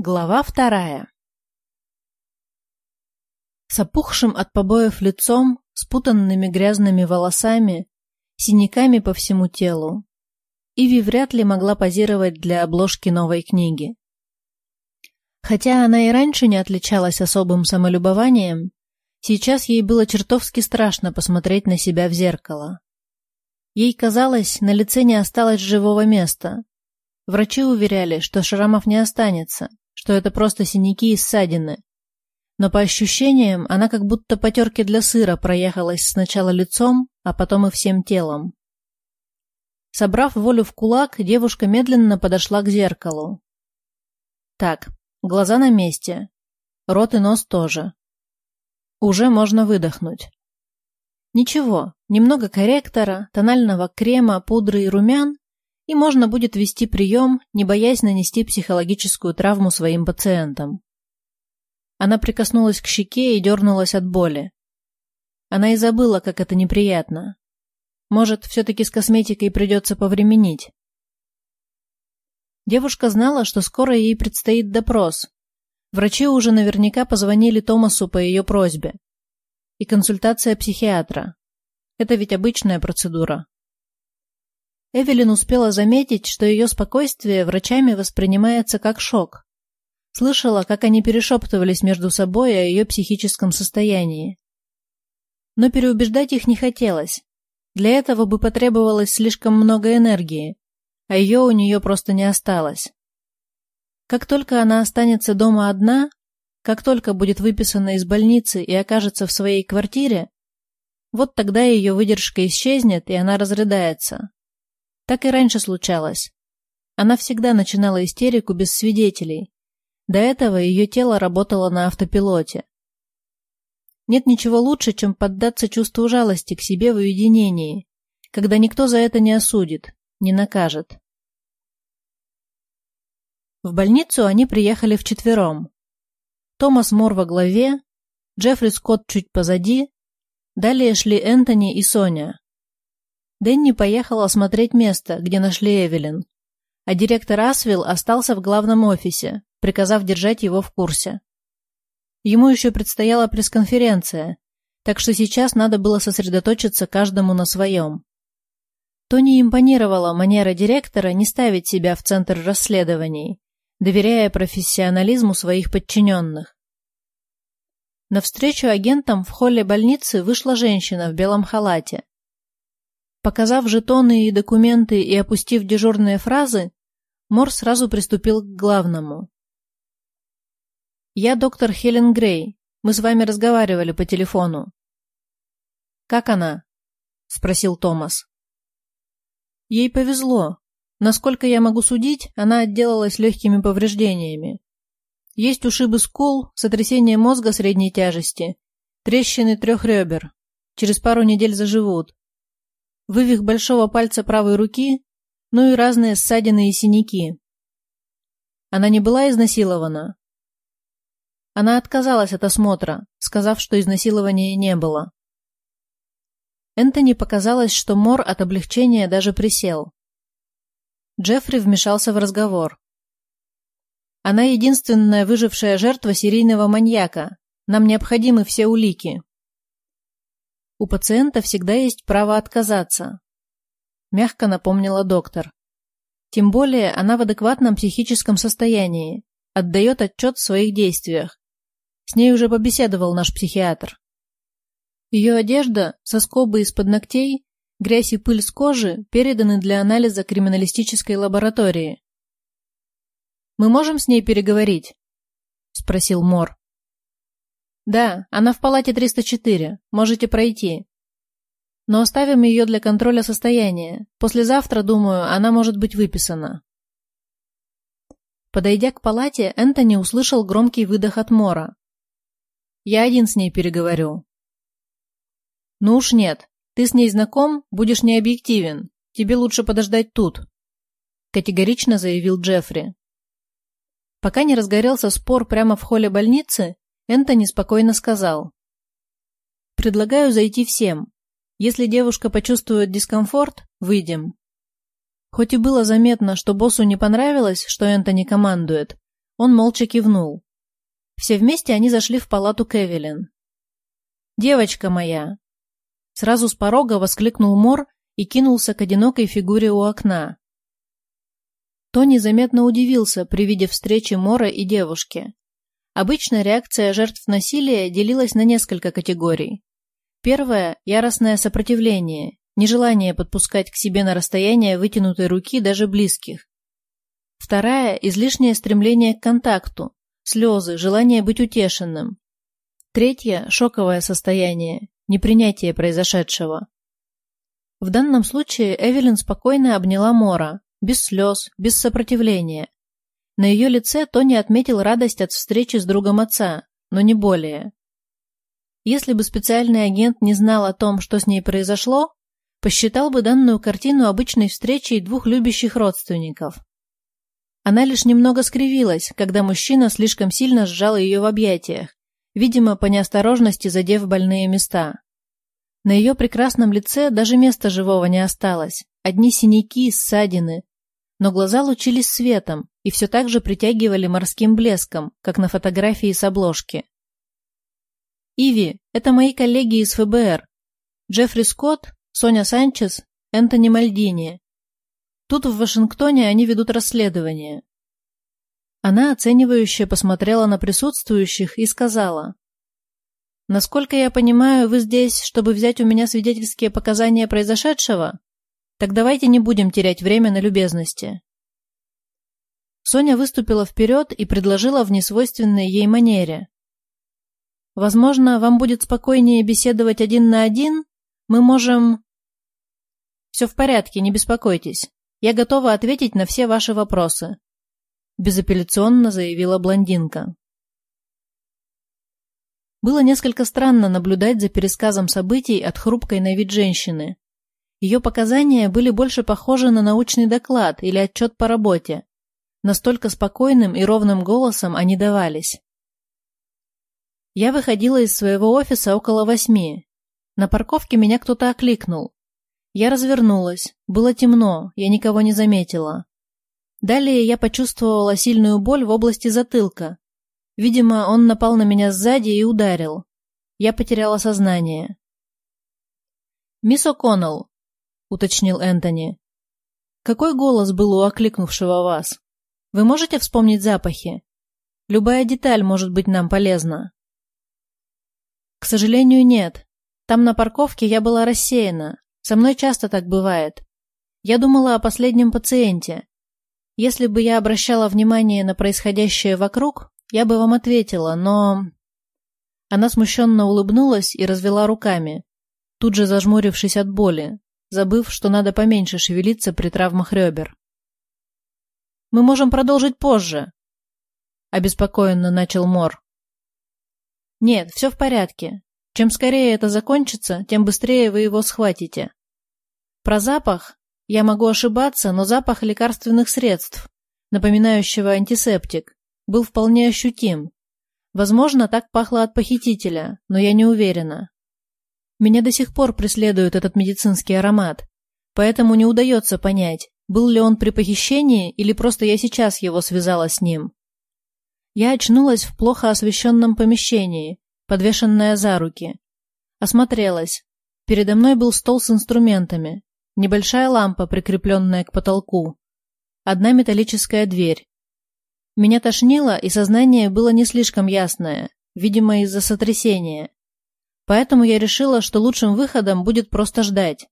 Глава 2. С опухшим от побоев лицом, спутанными грязными волосами, синяками по всему телу, Иви вряд ли могла позировать для обложки новой книги. Хотя она и раньше не отличалась особым самолюбованием, сейчас ей было чертовски страшно посмотреть на себя в зеркало. Ей казалось, на лице не осталось живого места. Врачи уверяли, что шрамов не останется, что это просто синяки и ссадины. Но по ощущениям, она как будто по терке для сыра проехалась сначала лицом, а потом и всем телом. Собрав волю в кулак, девушка медленно подошла к зеркалу. Так, глаза на месте, рот и нос тоже. Уже можно выдохнуть. Ничего, немного корректора, тонального крема, пудры и румян, и можно будет вести прием, не боясь нанести психологическую травму своим пациентам. Она прикоснулась к щеке и дернулась от боли. Она и забыла, как это неприятно. Может, все-таки с косметикой придется повременить. Девушка знала, что скоро ей предстоит допрос. Врачи уже наверняка позвонили Томасу по ее просьбе. И консультация психиатра. Это ведь обычная процедура. Эвелин успела заметить, что ее спокойствие врачами воспринимается как шок. Слышала, как они перешептывались между собой о ее психическом состоянии. Но переубеждать их не хотелось. Для этого бы потребовалось слишком много энергии, а ее у нее просто не осталось. Как только она останется дома одна, как только будет выписана из больницы и окажется в своей квартире, вот тогда ее выдержка исчезнет, и она разрыдается. Так и раньше случалось. Она всегда начинала истерику без свидетелей. До этого ее тело работало на автопилоте. Нет ничего лучше, чем поддаться чувству жалости к себе в уединении, когда никто за это не осудит, не накажет. В больницу они приехали вчетвером. Томас Мор во главе, Джеффри Скотт чуть позади, далее шли Энтони и Соня. Дэнни поехал осмотреть место, где нашли Эвелин, а директор Асвилл остался в главном офисе, приказав держать его в курсе. Ему еще предстояла пресс-конференция, так что сейчас надо было сосредоточиться каждому на своем. Тони импонировала манера директора не ставить себя в центр расследований, доверяя профессионализму своих подчиненных. Навстречу агентам в холле больницы вышла женщина в белом халате. Показав жетоны и документы и опустив дежурные фразы, Мор сразу приступил к главному. «Я доктор Хелен Грей. Мы с вами разговаривали по телефону». «Как она?» — спросил Томас. «Ей повезло. Насколько я могу судить, она отделалась легкими повреждениями. Есть ушибы скул, сотрясение мозга средней тяжести, трещины 3 ребер. Через пару недель заживут. Вывих большого пальца правой руки, ну и разные ссадины и синяки. Она не была изнасилована?» Она отказалась от осмотра, сказав, что изнасилования не было. Энтони показалось, что Мор от облегчения даже присел. Джеффри вмешался в разговор. «Она единственная выжившая жертва серийного маньяка. Нам необходимы все улики». «У пациента всегда есть право отказаться», — мягко напомнила доктор. «Тем более она в адекватном психическом состоянии, отдает отчет в своих действиях. С ней уже побеседовал наш психиатр. Ее одежда, соскобы из-под ногтей, грязь и пыль с кожи переданы для анализа криминалистической лаборатории». «Мы можем с ней переговорить?» — спросил Мор. «Да, она в палате 304. Можете пройти. Но оставим ее для контроля состояния. Послезавтра, думаю, она может быть выписана». Подойдя к палате, Энтони услышал громкий выдох от Мора. «Я один с ней переговорю». «Ну уж нет. Ты с ней знаком, будешь необъективен. Тебе лучше подождать тут», — категорично заявил Джеффри. Пока не разгорелся спор прямо в холле больницы, Энтони спокойно сказал: «Предлагаю зайти всем. Если девушка почувствует дискомфорт, выйдем». Хоть и было заметно, что боссу не понравилось, что Энтони командует, Он молча кивнул. Все вместе они зашли в палату к Эвелин. «Девочка моя!» Сразу с порога воскликнул Мор и кинулся к одинокой фигуре у окна. Тони заметно удивился при виде встречи Мора и девушки. Обычно реакция жертв насилия делилась на несколько категорий. Первая – яростное сопротивление, нежелание подпускать к себе на расстояние вытянутой руки даже близких. Вторая – излишнее стремление к контакту, слезы, желание быть утешенным. Третья – шоковое состояние, непринятие произошедшего. В данном случае Эвелин спокойно обняла Мора, без слез, без сопротивления. На ее лице Тони отметил радость от встречи с другом отца, но не более. Если бы специальный агент не знал о том, что с ней произошло, посчитал бы данную картину обычной встречей двух любящих родственников. Она лишь немного скривилась, когда мужчина слишком сильно сжал ее в объятиях, видимо, по неосторожности задев больные места. На ее прекрасном лице даже места живого не осталось, одни синяки, ссадины, но глаза лучились светом и все так же притягивали морским блеском, как на фотографии с обложки. «Иви, это мои коллеги из ФБР. Джеффри Скотт, Соня Санчес, Энтони Мальдини. Тут в Вашингтоне они ведут расследование». Она оценивающе посмотрела на присутствующих и сказала: «Насколько я понимаю, вы здесь, чтобы взять у меня свидетельские показания произошедшего? Так давайте не будем терять время на любезности». Соня выступила вперед и предложила в несвойственной ей манере: «Возможно, вам будет спокойнее беседовать один на один? Мы можем...» «Все в порядке, не беспокойтесь. Я готова ответить на все ваши вопросы», — безапелляционно заявила блондинка. Было несколько странно наблюдать за пересказом событий от хрупкой на вид женщины. Ее показания были больше похожи на научный доклад или отчет по работе. Настолько спокойным и ровным голосом они давались. Я выходила из своего офиса около 8. На парковке меня кто-то окликнул. Я развернулась. Было темно, я никого не заметила. Далее я почувствовала сильную боль в области затылка. Видимо, он напал на меня сзади и ударил. Я потеряла сознание. «Мисс О'Коннелл», — уточнил Энтони, — «какой голос был у окликнувшего вас? Вы можете вспомнить запахи? Любая деталь может быть нам полезна». «К сожалению, нет. Там на парковке я была рассеяна. Со мной часто так бывает. Я думала о последнем пациенте. Если бы я обращала внимание на происходящее вокруг, я бы вам ответила, но...» Она смущенно улыбнулась и развела руками, тут же зажмурившись от боли, забыв, что надо поменьше шевелиться при травмах ребер. «Мы можем продолжить позже», — обеспокоенно начал Мор. «Нет, все в порядке. Чем скорее это закончится, тем быстрее вы его схватите. Про запах я могу ошибаться, но запах лекарственных средств, напоминающего антисептик, был вполне ощутим. Возможно, так пахло от похитителя, но я не уверена. Меня до сих пор преследует этот медицинский аромат, поэтому не удается понять, был ли он при похищении или просто я сейчас его связала с ним. Я очнулась в плохо освещенном помещении, подвешенная за руки. Осмотрелась. Передо мной был стол с инструментами, небольшая лампа, прикрепленная к потолку, одна металлическая дверь. Меня тошнило, и сознание было не слишком ясное, видимо, из-за сотрясения. Поэтому я решила, что лучшим выходом будет просто ждать.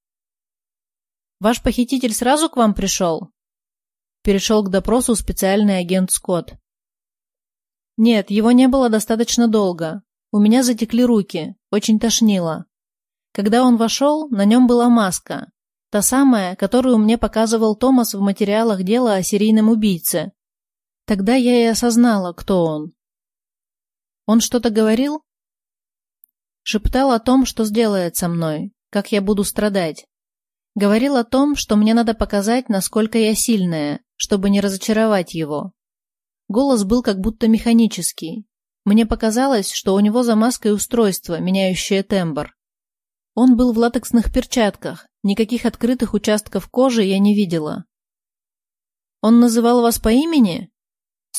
«Ваш похититель сразу к вам пришел?» Перешел к допросу специальный агент Скотт. «Нет, его не было достаточно долго. У меня затекли руки, очень тошнило. Когда он вошел, на нем была маска, та самая, которую мне показывал Томас в материалах дела о серийном убийце. Тогда я и осознала, кто он». «Он что-то говорил?» Шептал о том, что сделает со мной, как я буду страдать. Говорил о том, что мне надо показать, насколько я сильная, чтобы не разочаровать его. Голос был как будто механический. Мне показалось, что у него за маской устройство, меняющее тембр. Он был в латексных перчатках, никаких открытых участков кожи я не видела. «Он называл вас по имени?» —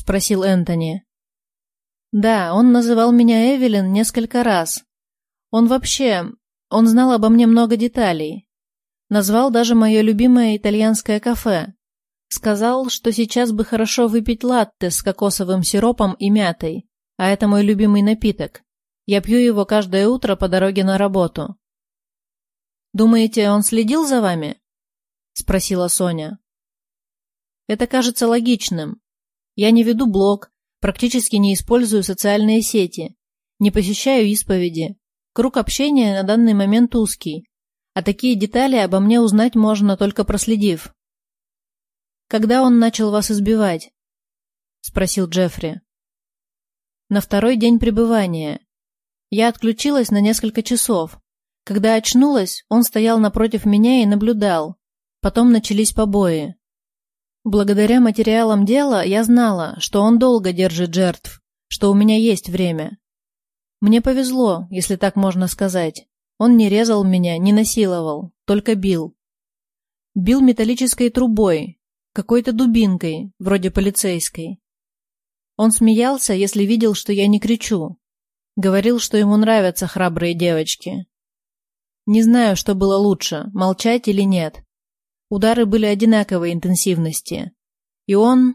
спросил Энтони. Да, он называл меня Эвелин несколько раз. Он знал обо мне много деталей. Назвал даже мое любимое итальянское кафе. Сказал, что сейчас бы хорошо выпить латте с кокосовым сиропом и мятой, а это мой любимый напиток. Я пью его каждое утро по дороге на работу. «Думаете, он следил за вами?» – спросила Соня. «Это кажется логичным. Я не веду блог, практически не использую социальные сети, не посещаю исповеди. Круг общения на данный момент узкий, а такие детали обо мне узнать можно, только проследив». «Когда он начал вас избивать?» – спросил Джеффри. «На второй день пребывания. Я отключилась на несколько часов. Когда очнулась, он стоял напротив меня и наблюдал. Потом начались побои. Благодаря материалам дела я знала, что он долго держит жертв, что у меня есть время. Мне повезло, если так можно сказать. Он не резал меня, не насиловал, только бил. Бил металлической трубой, какой-то дубинкой, вроде полицейской. Он смеялся, если видел, что я не кричу. Говорил, что ему нравятся храбрые девочки. Не знаю, что было лучше, молчать или нет. Удары были одинаковой интенсивности. И он...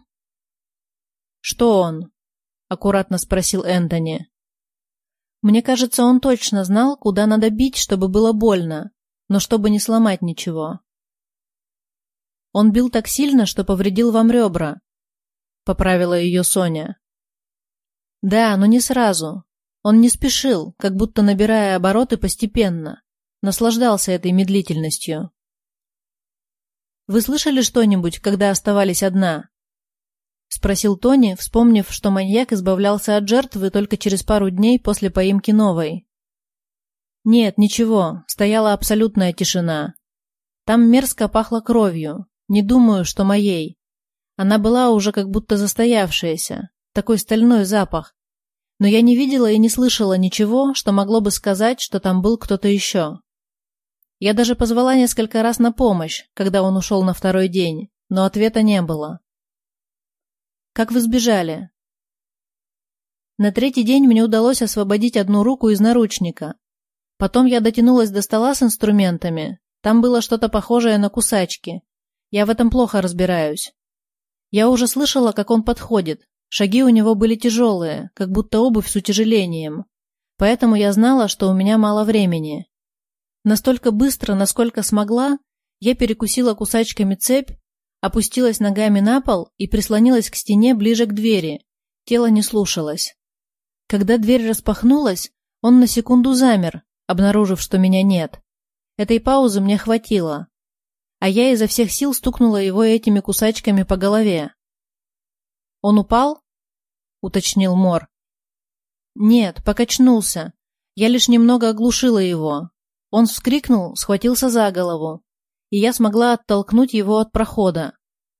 «Что он?» – аккуратно спросил Энтони. Мне кажется, он точно знал, куда надо бить, чтобы было больно, но чтобы не сломать ничего. «Он бил так сильно, что повредил вам ребра», – поправила ее Соня. «Да, но не сразу. Он не спешил, как будто набирая обороты постепенно. Наслаждался этой медлительностью». «Вы слышали что-нибудь, когда оставались одна?» — спросил Тони, вспомнив, что маньяк избавлялся от жертвы только через пару дней после поимки новой. «Нет, ничего, стояла абсолютная тишина. Там мерзко пахло кровью, не думаю, что моей. Она была уже как будто застоявшаяся, такой стальной запах. Но я не видела и не слышала ничего, что могло бы сказать, что там был кто-то еще. Я даже позвала несколько раз на помощь, когда он ушел на второй день, но ответа не было». «Как вы сбежали?» «На третий день мне удалось освободить одну руку из наручника. Потом я дотянулась до стола с инструментами. Там было что-то похожее на кусачки. Я в этом плохо разбираюсь. Я уже слышала, как он подходит. Шаги у него были тяжелые, как будто обувь с утяжелением. Поэтому я знала, что у меня мало времени. Настолько быстро, насколько смогла, я перекусила кусачками цепь, опустилась ногами на пол и прислонилась к стене ближе к двери. Тело не слушалось. Когда дверь распахнулась, он на секунду замер, обнаружив, что меня нет. Этой паузы мне хватило. А я изо всех сил стукнула его этими кусачками по голове. «Он упал?» — уточнил Мор. «Нет, покачнулся. Я лишь немного оглушила его. Он вскрикнул, схватился за голову, и я смогла оттолкнуть его от прохода.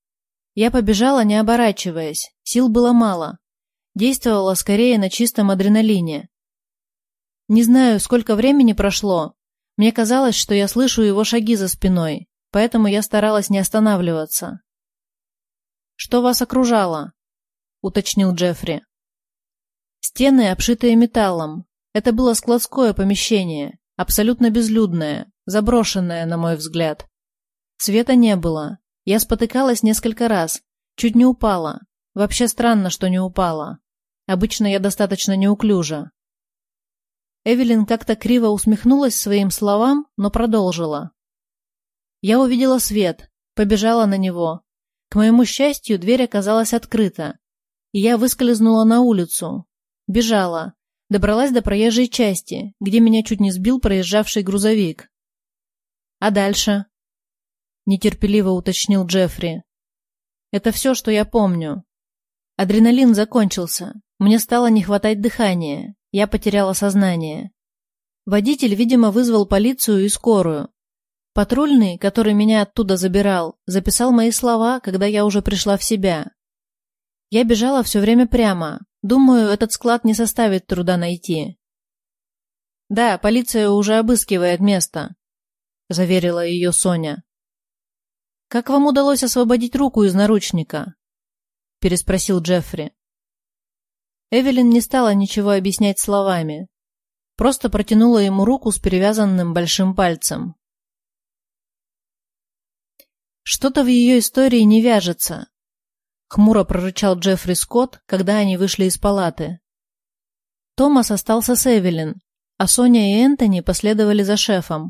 Я побежала, не оборачиваясь, сил было мало. Действовала скорее на чистом адреналине. Не знаю, сколько времени прошло. Мне казалось, что я слышу его шаги за спиной, поэтому я старалась не останавливаться». «Что вас окружало?» — уточнил Джеффри. «Стены, обшитые металлом. Это было складское помещение, абсолютно безлюдное, заброшенное, на мой взгляд. Света не было. Я спотыкалась несколько раз, чуть не упала. Вообще странно, что не упала. Обычно я достаточно неуклюжа». Эвелин как-то криво усмехнулась своим словам, но продолжила. «Я увидела свет, побежала на него. К моему счастью, дверь оказалась открыта, и я выскользнула на улицу. Бежала, добралась до проезжей части, где меня чуть не сбил проезжавший грузовик». «А дальше?» — нетерпеливо уточнил Джеффри. «Это все, что я помню. Адреналин закончился, мне стало не хватать дыхания, я потеряла сознание. Водитель, видимо, вызвал полицию и скорую. Патрульный, который меня оттуда забирал, записал мои слова, когда я уже пришла в себя. Я бежала все время прямо. Думаю, этот склад не составит труда найти». «Да, полиция уже обыскивает место», — заверила ее Соня. «Как вам удалось освободить руку из наручника?» — переспросил Джеффри. Эвелин не стала ничего объяснять словами, просто протянула ему руку с перевязанным большим пальцем. «Что-то в ее истории не вяжется», — хмуро прорычал Джеффри Скотт, когда они вышли из палаты. Томас остался с Эвелин, а Соня и Энтони последовали за шефом.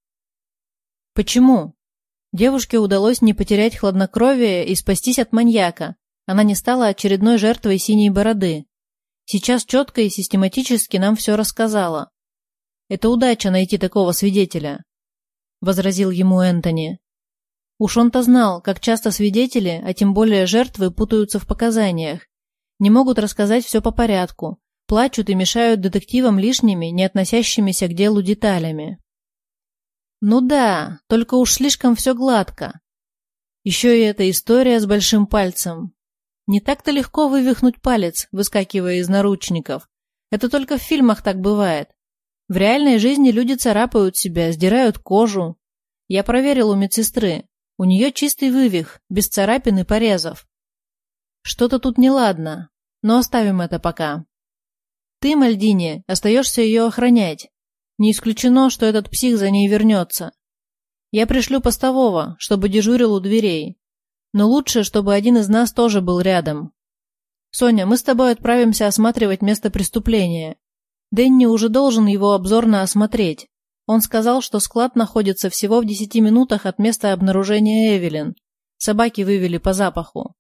Почему? Девушке удалось не потерять хладнокровие и спастись от маньяка. Она не стала очередной жертвой синей бороды. Сейчас четко и систематически нам все рассказала. Это удача найти такого свидетеля, — возразил ему Энтони. Уж он-то знал, как часто свидетели, а тем более жертвы, путаются в показаниях, не могут рассказать все по порядку, плачут и мешают детективам лишними, не относящимися к делу деталями. Ну да, только уж слишком все гладко. Еще и эта история с большим пальцем. Не так-то легко вывихнуть палец, выскакивая из наручников. Это только в фильмах так бывает. В реальной жизни люди царапают себя, сдирают кожу. Я проверил у медсестры. У нее чистый вывих, без царапин и порезов. Что-то тут неладно, но оставим это пока. Ты, Мальдини, остаешься ее охранять. Не исключено, что этот псих за ней вернется. Я пришлю постового, чтобы дежурил у дверей. Но лучше, чтобы один из нас тоже был рядом. Соня, мы с тобой отправимся осматривать место преступления. Дэнни уже должен его обзорно осмотреть. Он сказал, что склад находится всего в 10 минутах от места обнаружения Эвелин. Собаки вывели по запаху.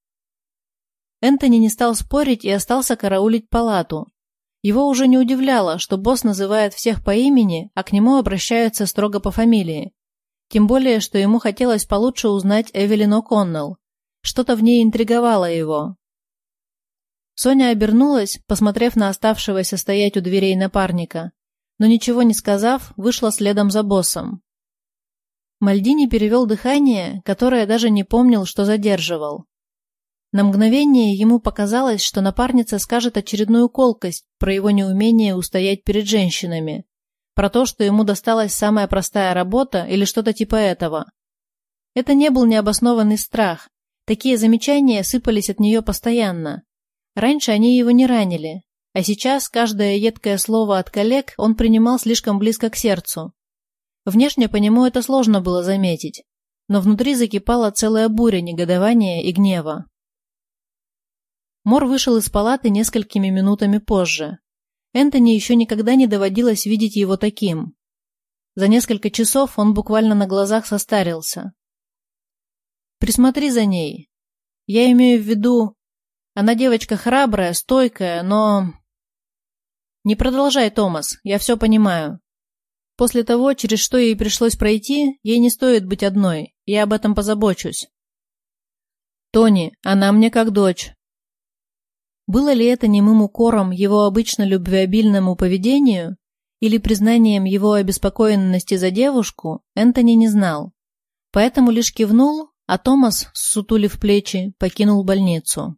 Энтони не стал спорить и остался караулить палату. Его уже не удивляло, что босс называет всех по имени, а к нему обращаются строго по фамилии. Тем более, что ему хотелось получше узнать Эвелин О'Коннелл. Что-то в ней интриговало его. Соня обернулась, посмотрев на оставшегося стоять у дверей напарника, но ничего не сказав, вышла следом за боссом. Мальдини перевел дыхание, которое даже не помнил, что задерживал. На мгновение ему показалось, что напарница скажет очередную колкость про его неумение устоять перед женщинами, про то, что ему досталась самая простая работа или что-то типа этого. Это не был необоснованный страх. Такие замечания сыпались от нее постоянно. Раньше они его не ранили, а сейчас каждое едкое слово от коллег он принимал слишком близко к сердцу. Внешне по нему это сложно было заметить, но внутри закипала целая буря негодования и гнева. Мор вышел из палаты несколькими минутами позже. Энтони еще никогда не доводилось видеть его таким. За несколько часов он буквально на глазах состарился. «Присмотри за ней. Я имею в виду, она девочка храбрая, стойкая, но...» «Не продолжай, Томас, я все понимаю. После того, через что ей пришлось пройти, ей не стоит быть одной, я об этом позабочусь». «Тони, она мне как дочь». Было ли это немым укором его обычно любвеобильному поведению или признанием его обеспокоенности за девушку, Энтони не знал. Поэтому лишь кивнул, а Томас, ссутулив плечи, покинул больницу.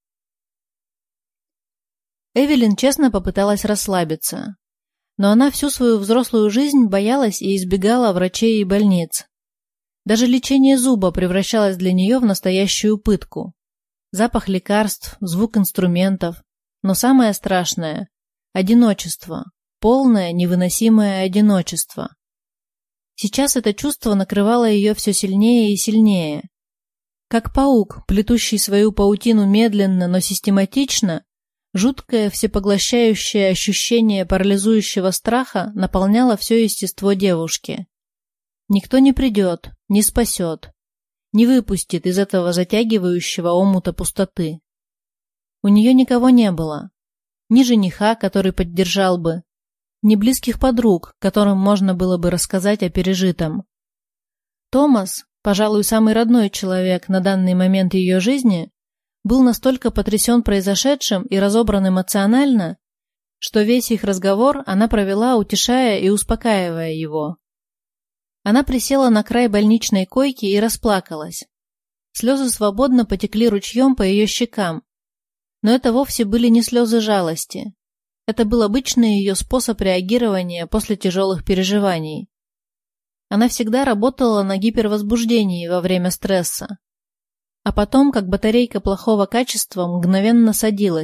Эвелин честно попыталась расслабиться, но она всю свою взрослую жизнь боялась и избегала врачей и больниц. Даже лечение зуба превращалось для нее в настоящую пытку. Запах лекарств, звук инструментов, но самое страшное – одиночество, полное невыносимое одиночество. Сейчас это чувство накрывало ее все сильнее и сильнее. Как паук, плетущий свою паутину медленно, но систематично, жуткое всепоглощающее ощущение парализующего страха наполняло все естество девушки. Никто не придет, не спасет, не выпустит из этого затягивающего омута пустоты. У нее никого не было. Ни жениха, который поддержал бы, ни близких подруг, которым можно было бы рассказать о пережитом. Томас, пожалуй, самый родной человек на данный момент ее жизни, был настолько потрясен произошедшим и разобран эмоционально, что весь их разговор она провела, утешая и успокаивая его. Она присела на край больничной койки и расплакалась. Слезы свободно потекли ручьем по ее щекам. Но это вовсе были не слезы жалости. Это был обычный ее способ реагирования после тяжелых переживаний. Она всегда работала на гипервозбуждении во время стресса. А потом, как батарейка плохого качества, мгновенно садилась,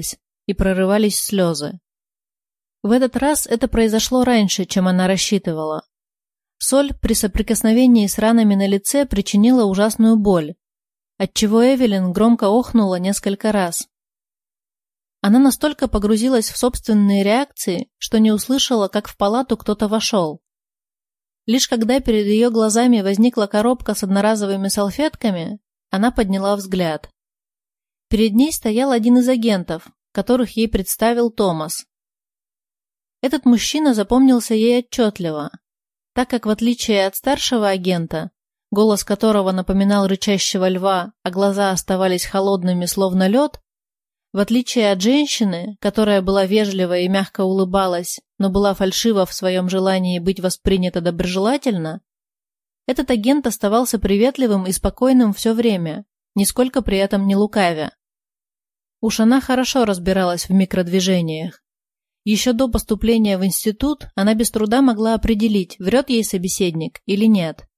и прорывались слезы. В этот раз это произошло раньше, чем она рассчитывала. Соль при соприкосновении с ранами на лице причинила ужасную боль, отчего Эвелин громко охнула несколько раз. Она настолько погрузилась в собственные реакции, что не услышала, как в палату кто-то вошел. Лишь когда перед ее глазами возникла коробка с одноразовыми салфетками, она подняла взгляд. Перед ней стоял один из агентов, которых ей представил Томас. Этот мужчина запомнился ей отчетливо, так как в отличие от старшего агента, голос которого напоминал рычащего льва, а глаза оставались холодными, словно лед, в отличие от женщины, которая была вежлива и мягко улыбалась, но была фальшива в своем желании быть воспринята доброжелательно, этот агент оставался приветливым и спокойным все время, нисколько при этом не лукавя. Уж она хорошо разбиралась в микродвижениях. Еще до поступления в институт она без труда могла определить, врет ей собеседник или нет.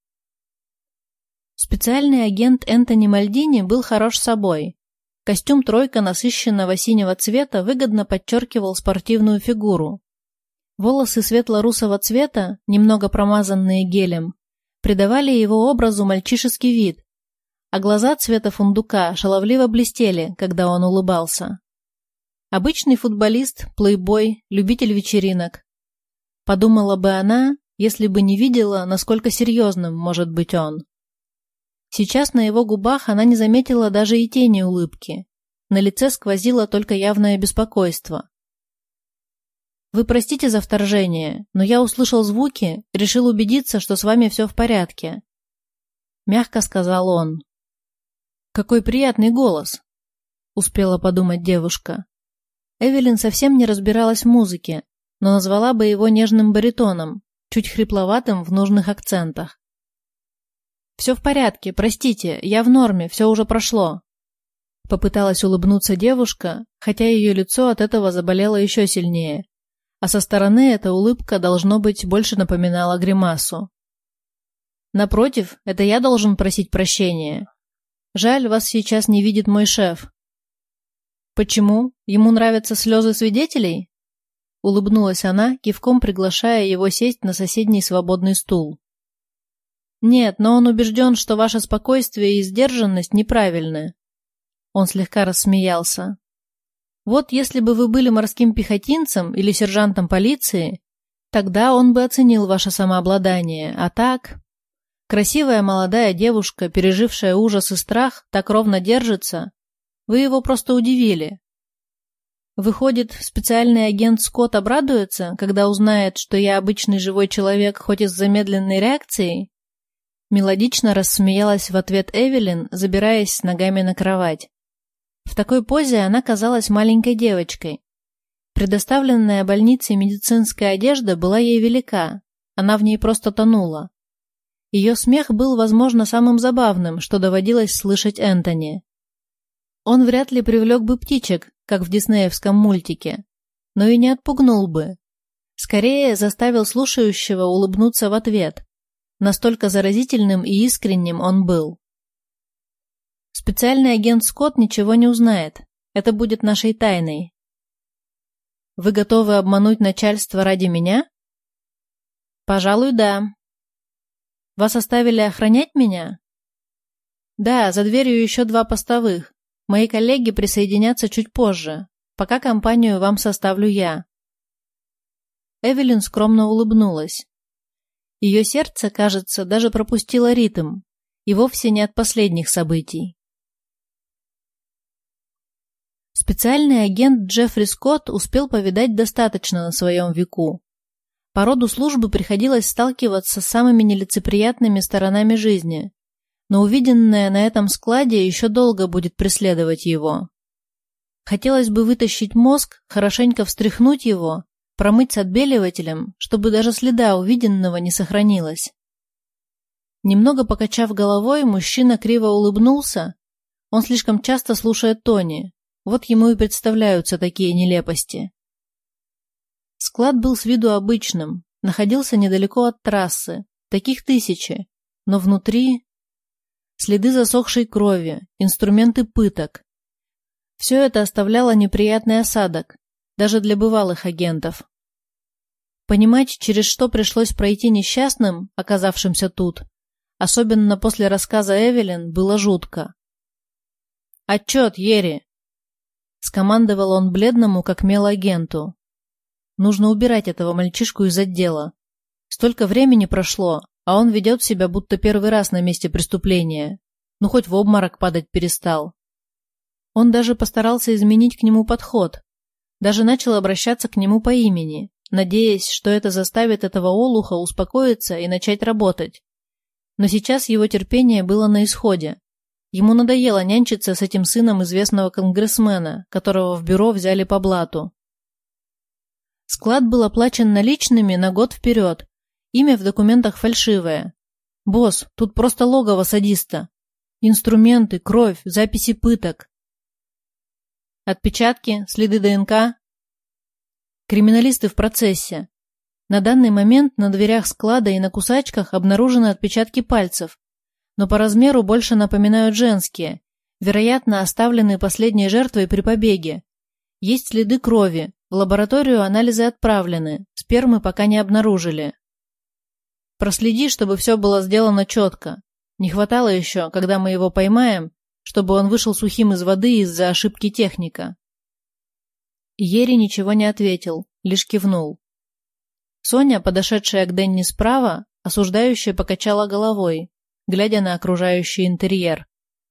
Специальный агент Энтони Мальдини был хорош собой. Костюм «тройка» насыщенного синего цвета выгодно подчеркивал спортивную фигуру. Волосы светло-русого цвета, немного промазанные гелем, придавали его образу мальчишеский вид, а глаза цвета фундука шаловливо блестели, когда он улыбался. Обычный футболист, плейбой, любитель вечеринок. Подумала бы она, если бы не видела, насколько серьезным может быть он. Сейчас на его губах она не заметила даже и тени улыбки. На лице сквозило только явное беспокойство. «Вы простите за вторжение, но я услышал звуки, решил убедиться, что с вами все в порядке», — мягко сказал он. «Какой приятный голос», — успела подумать девушка. Эвелин совсем не разбиралась в музыке, но назвала бы его нежным баритоном, чуть хрипловатым в нужных акцентах. «Все в порядке, простите, я в норме, все уже прошло». Попыталась улыбнуться девушка, хотя ее лицо от этого заболело еще сильнее, а со стороны эта улыбка, должно быть, больше напоминала гримасу. «Напротив, это я должен просить прощения. Жаль, вас сейчас не видит мой шеф». «Почему? Ему нравятся слезы свидетелей?» Улыбнулась она, кивком приглашая его сесть на соседний свободный стул. «Нет, но он убежден, что ваше спокойствие и сдержанность неправильны». Он слегка рассмеялся. «Вот если бы вы были морским пехотинцем или сержантом полиции, тогда он бы оценил ваше самообладание, а так...» Красивая молодая девушка, пережившая ужас и страх, так ровно держится. Вы его просто удивили. Выходит, специальный агент Скотт обрадуется, когда узнает, что я обычный живой человек, хоть и с замедленной реакцией? Мелодично рассмеялась в ответ Эвелин, забираясь с ногами на кровать. В такой позе она казалась маленькой девочкой. Предоставленная больницей медицинская одежда была ей велика, она в ней просто тонула. Ее смех был, возможно, самым забавным, что доводилось слышать Энтони. Он вряд ли привлек бы птичек, как в диснеевском мультике, но и не отпугнул бы. Скорее заставил слушающего улыбнуться в ответ. Настолько заразительным и искренним он был. Специальный агент Скотт ничего не узнает. Это будет нашей тайной. Вы готовы обмануть начальство ради меня? Пожалуй, да. Вас оставили охранять меня? Да, за дверью еще 2 постовых. Мои коллеги присоединятся чуть позже, пока компанию вам составлю я. Эвелин скромно улыбнулась. Ее сердце, кажется, даже пропустило ритм, и вовсе не от последних событий. Специальный агент Джеффри Скотт успел повидать достаточно на своем веку. По роду службы приходилось сталкиваться с самыми нелицеприятными сторонами жизни, но увиденное на этом складе еще долго будет преследовать его. Хотелось бы вытащить мозг, хорошенько встряхнуть его, промыть с отбеливателем, чтобы даже следа увиденного не сохранилось. Немного покачав головой, мужчина криво улыбнулся. Он слишком часто слушает Тони, вот ему и представляются такие нелепости. Склад был с виду обычным, находился недалеко от трассы, таких тысячи, но внутри... Следы засохшей крови, инструменты пыток. Все это оставляло неприятный осадок, даже для бывалых агентов. Понимать, через что пришлось пройти несчастным, оказавшимся тут, особенно после рассказа Эвелин, было жутко. «Отчет, Ери!» — скомандовал он бледному, как мел агенту. «Нужно убирать этого мальчишку из отдела. Столько времени прошло, а он ведет себя, будто первый раз на месте преступления. Ну, хоть в обморок падать перестал». Он даже постарался изменить к нему подход, даже начал обращаться к нему по имени, надеясь, что это заставит этого олуха успокоиться и начать работать. Но сейчас его терпение было на исходе. Ему надоело нянчиться с этим сыном известного конгрессмена, которого в бюро взяли по блату. Склад был оплачен наличными на год вперед. Имя в документах фальшивое. «Босс, тут просто логово садиста. Инструменты, кровь, записи пыток». Отпечатки, следы ДНК. Криминалисты в процессе. На данный момент на дверях склада и на кусачках обнаружены отпечатки пальцев, но по размеру больше напоминают женские, вероятно, оставленные последней жертвой при побеге. Есть следы крови, в лабораторию анализы отправлены, спермы пока не обнаружили. Проследи, чтобы все было сделано четко. Не хватало еще, когда мы его поймаем, чтобы он вышел сухим из воды из-за ошибки техника. Ери ничего не ответил, лишь кивнул. Соня, подошедшая к Денни справа, осуждающе покачала головой, глядя на окружающий интерьер.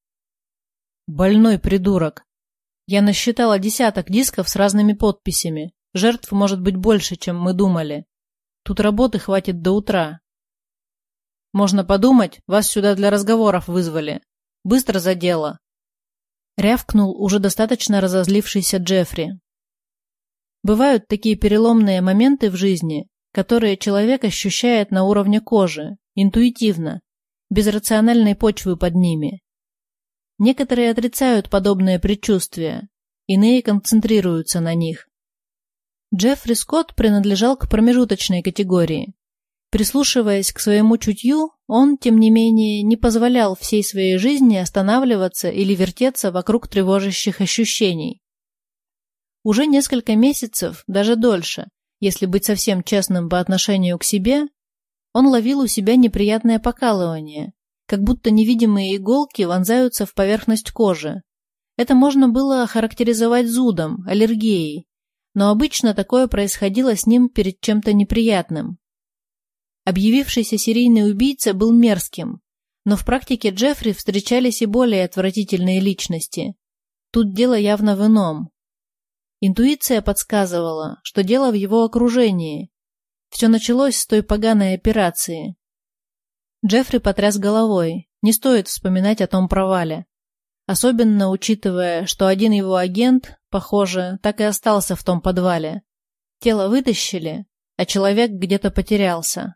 «Больной придурок! Я насчитала 10 дисков с разными подписями. Жертв может быть больше, чем мы думали. Тут работы хватит до утра. Можно подумать, вас сюда для разговоров вызвали. Быстро за дело!» Рявкнул уже достаточно разозлившийся Джеффри. Бывают такие переломные моменты в жизни, которые человек ощущает на уровне кожи, интуитивно, без рациональной почвы под ними. Некоторые отрицают подобные предчувствия, иные концентрируются на них. Джеффри Скотт принадлежал к промежуточной категории. Прислушиваясь к своему чутью, он, тем не менее, не позволял всей своей жизни останавливаться или вертеться вокруг тревожащих ощущений. Уже несколько месяцев, даже дольше, если быть совсем честным по отношению к себе, он ловил у себя неприятное покалывание, как будто невидимые иголки вонзаются в поверхность кожи. Это можно было охарактеризовать зудом, аллергией, но обычно такое происходило с ним перед чем-то неприятным. Объявившийся серийный убийца был мерзким, но в практике Джеффри встречались и более отвратительные личности. Тут дело явно в ином. Интуиция подсказывала, что дело в его окружении. Все началось с той поганой операции. Джеффри потряс головой. Не стоит вспоминать о том провале. Особенно учитывая, что один его агент, похоже, так и остался в том подвале. Тело вытащили, а человек где-то потерялся.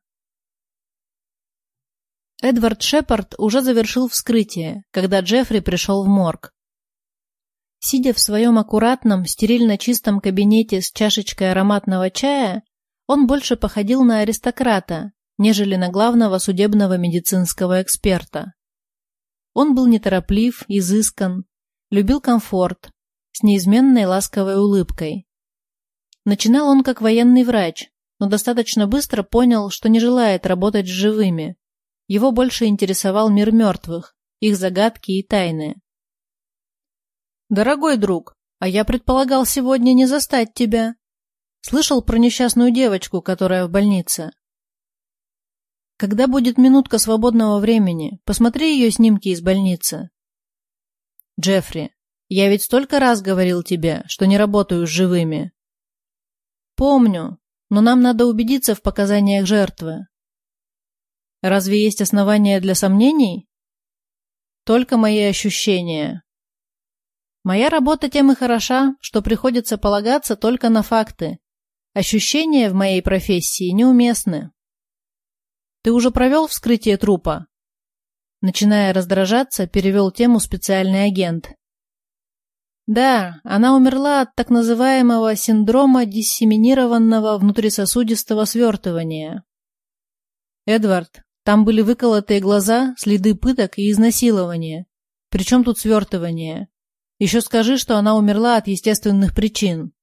Эдвард Шепард уже завершил вскрытие, когда Джеффри пришел в морг. Сидя в своем аккуратном, стерильно чистом кабинете с чашечкой ароматного чая, он больше походил на аристократа, нежели на главного судебного медицинского эксперта. Он был нетороплив, изыскан, любил комфорт, с неизменной ласковой улыбкой. Начинал он как военный врач, но достаточно быстро понял, что не желает работать с живыми. Его больше интересовал мир мертвых, их загадки и тайны. «Дорогой друг, а я предполагал сегодня не застать тебя. Слышал про несчастную девочку, которая в больнице. Когда будет минутка свободного времени, посмотри ее снимки из больницы». «Джеффри, я ведь столько раз говорил тебе, что не работаю с живыми». «Помню, но нам надо убедиться в показаниях жертвы». «Разве есть основания для сомнений?» «Только мои ощущения». «Моя работа тем и хороша, что приходится полагаться только на факты. Ощущения в моей профессии неуместны». «Ты уже провел вскрытие трупа?» Начиная раздражаться, перевел тему специальный агент. «Да, она умерла от так называемого синдрома диссеминированного внутрисосудистого свертывания». «Эдвард, там были выколотые глаза, следы пыток и изнасилования. Причем тут свертывание? Еще скажи, что она умерла от естественных причин.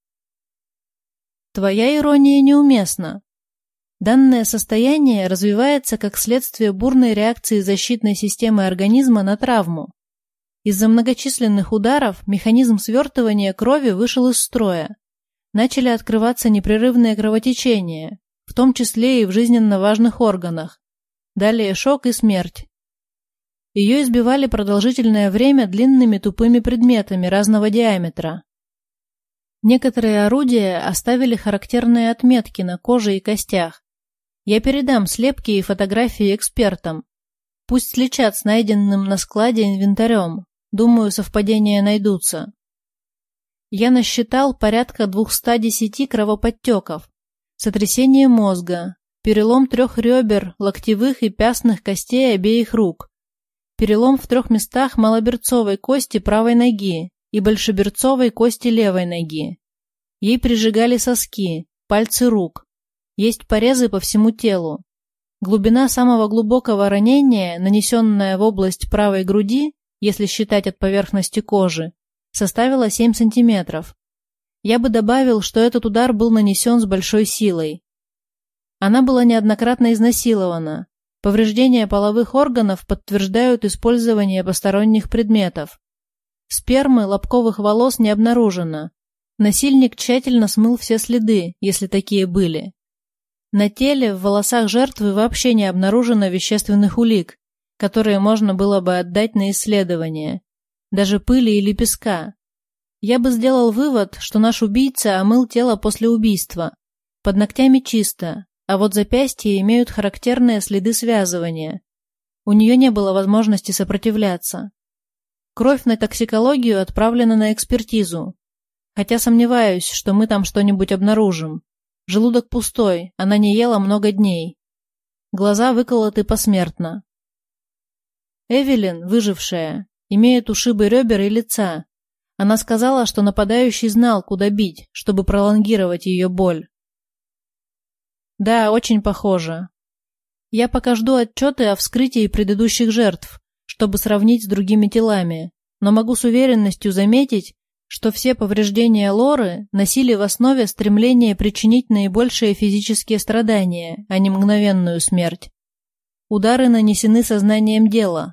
Твоя ирония неуместна. Данное состояние развивается как следствие бурной реакции защитной системы организма на травму. Из-за многочисленных ударов механизм свертывания крови вышел из строя. Начали открываться непрерывные кровотечения, в том числе и в жизненно важных органах. Далее шок и смерть. Ее избивали продолжительное время длинными тупыми предметами разного диаметра. Некоторые орудия оставили характерные отметки на коже и костях. Я передам слепки и фотографии экспертам. Пусть сличат с найденным на складе инвентарем. Думаю, совпадения найдутся. Я насчитал порядка 210 кровоподтеков, сотрясение мозга, перелом 3 ребер, локтевых и пястных костей обеих рук, перелом в 3 местах малоберцовой кости правой ноги и большеберцовой кости левой ноги. Ей прижигали соски, пальцы рук. Есть порезы по всему телу. Глубина самого глубокого ранения, нанесенная в область правой груди, если считать от поверхности кожи, составила 7 сантиметров. Я бы добавил, что этот удар был нанесен с большой силой. Она была неоднократно изнасилована. Повреждения половых органов подтверждают использование посторонних предметов. Спермы, лобковых волос не обнаружено. Насильник тщательно смыл все следы, если такие были. На теле, в волосах жертвы вообще не обнаружено вещественных улик, которые можно было бы отдать на исследование. Даже пыли или песка. Я бы сделал вывод, что наш убийца омыл тело после убийства. Под ногтями чисто, а вот запястья имеют характерные следы связывания. У нее не было возможности сопротивляться. Кровь на токсикологию отправлена на экспертизу. Хотя сомневаюсь, что мы там что-нибудь обнаружим. Желудок пустой, она не ела много дней. Глаза выколоты посмертно. Эвелин, выжившая, имеет ушибы ребер и лица. Она сказала, что нападающий знал, куда бить, чтобы пролонгировать ее боль. Да, очень похоже. Я пока жду отчеты о вскрытии предыдущих жертв, чтобы сравнить с другими телами, но могу с уверенностью заметить, что все повреждения Лоры носили в основе стремление причинить наибольшие физические страдания, а не мгновенную смерть. Удары нанесены сознанием дела.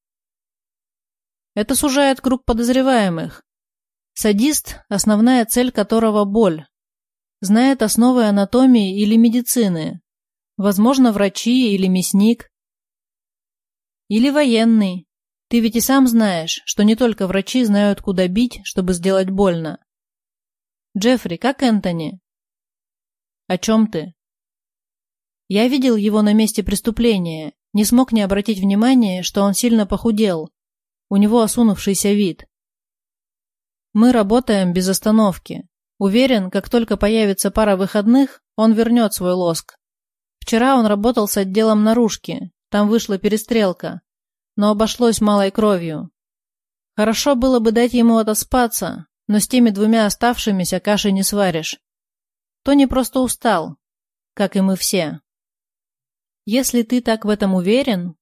Это сужает круг подозреваемых. Садист, основная цель которого – боль. Знает основы анатомии или медицины. Возможно, врачи или мясник. Или военный. Ты ведь и сам знаешь, что не только врачи знают, куда бить, чтобы сделать больно. Джеффри, как Энтони? О чем ты? Я видел его на месте преступления, не смог не обратить внимания, что он сильно похудел. У него осунувшийся вид. Мы работаем без остановки. Уверен, как только появится пара выходных, он вернет свой лоск. Вчера он работал с отделом наружки, там вышла перестрелка, но обошлось малой кровью. Хорошо было бы дать ему отоспаться, но с теми 2 оставшимися каши не сваришь. Тони просто устал, как и мы все. Если ты так в этом уверен...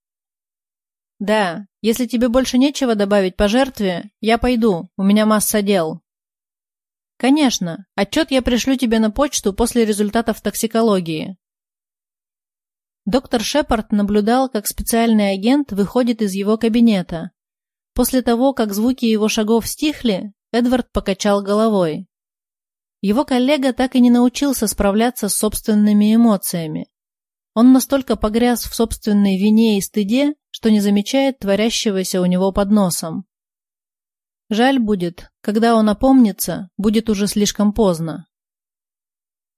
Да, если тебе больше нечего добавить по жертве, я пойду, у меня масса дел. Конечно, отчет я пришлю тебе на почту после результатов токсикологии. Доктор Шепард наблюдал, как специальный агент выходит из его кабинета. После того, как звуки его шагов стихли, Эдвард покачал головой. Его коллега так и не научился справляться с собственными эмоциями. Он настолько погряз в собственной вине и стыде, что не замечает творящегося у него под носом. Жаль будет, когда он опомнится, будет уже слишком поздно.